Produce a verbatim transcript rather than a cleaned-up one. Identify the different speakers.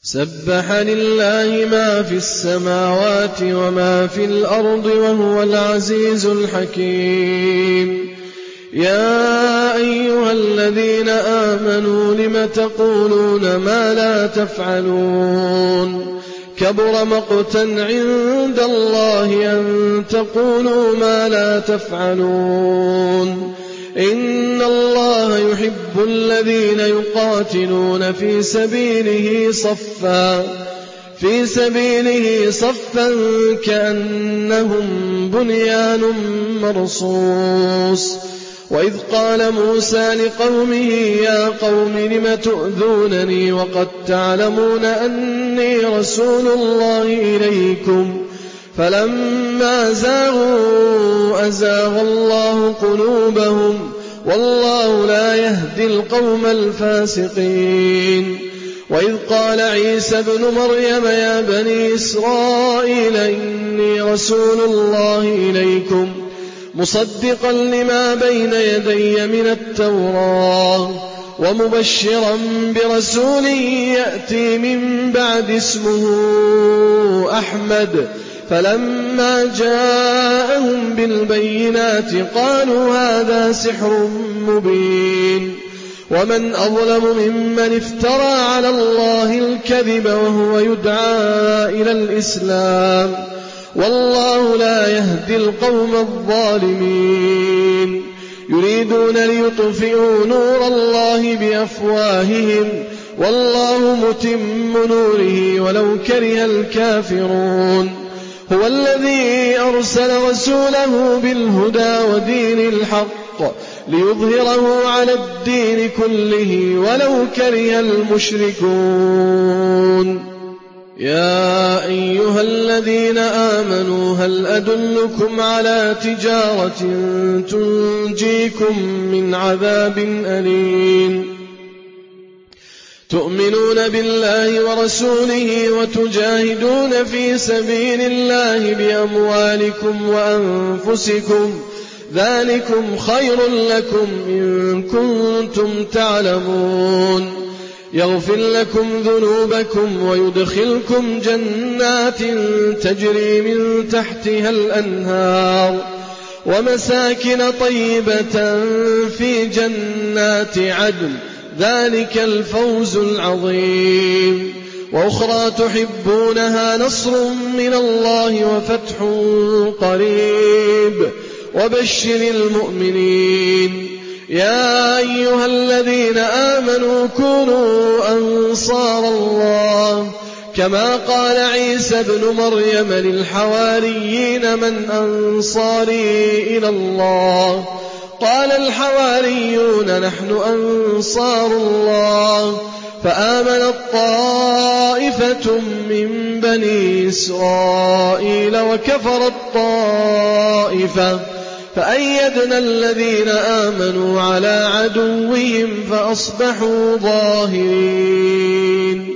Speaker 1: سبح لله ما في السماوات وما في الأرض وهو العزيز الحكيم. يا أيها الذين آمنوا لم تقولون ما لا تفعلون كبر مقتا عند الله أن تقولوا ما لا تفعلون. إن الله يحب الذين يقاتلون في سبيله صفا في سبيله صفا كأنهم بنيان مرصوص. وإذ قال موسى لقومه يا قوم لم تؤذونني وقد تعلمون أني رسول الله إليكم فلما زاغوا أزاغ الله قلوبهم والله لا يهدي القوم الفاسقين. وإذ قال عيسى ابن مريم يا بني إسرائيل إني رسول الله إليكم مصدقا لما بين يدي من التوراة ومبشرا برسول يأتي من بعد اسمه أحمد. فلما جاءهم بالبينات قالوا هذا سحر مبين. ومن أظلم ممن افترى على الله الكذب وهو يدعى إلى الإسلام والله لا يهدي القوم الظالمين. يريدون ليطفئوا نور الله بأفواههم والله متم نوره ولو كره الكافرون. هو الذي أرسل رسوله بالهدى ودين الحق ليظهره على الدين كله ولو كره المشركون. يا أيها الذين آمنوا هل أدلكم على تجارة تنجيكم من عذاب أليم تؤمنون بالله ورسوله وتجاهدون في سبيل الله بأموالكم وأنفسكم ذلكم خير لكم إن كنتم تعلمون. يغفر لكم ذنوبكم ويدخلكم جنات تجري من تحتها الأنهار ومساكن طيبة في جنات عدن ذلك الفوز العظيم. وأخرى تحبونها نصر من الله وفتح قريب وبشر المؤمنين. يا أيها الذين آمنوا كونوا أنصار الله كما قال عيسى ابن مريم للحواريين من أنصاري إلى الله قال الحواريون نحن أنصار الله. فآمنت طائفة من بني إسرائيل وكفرت طائفة فأيدنا الذين آمنوا على عدوهم فأصبحوا ظاهرين.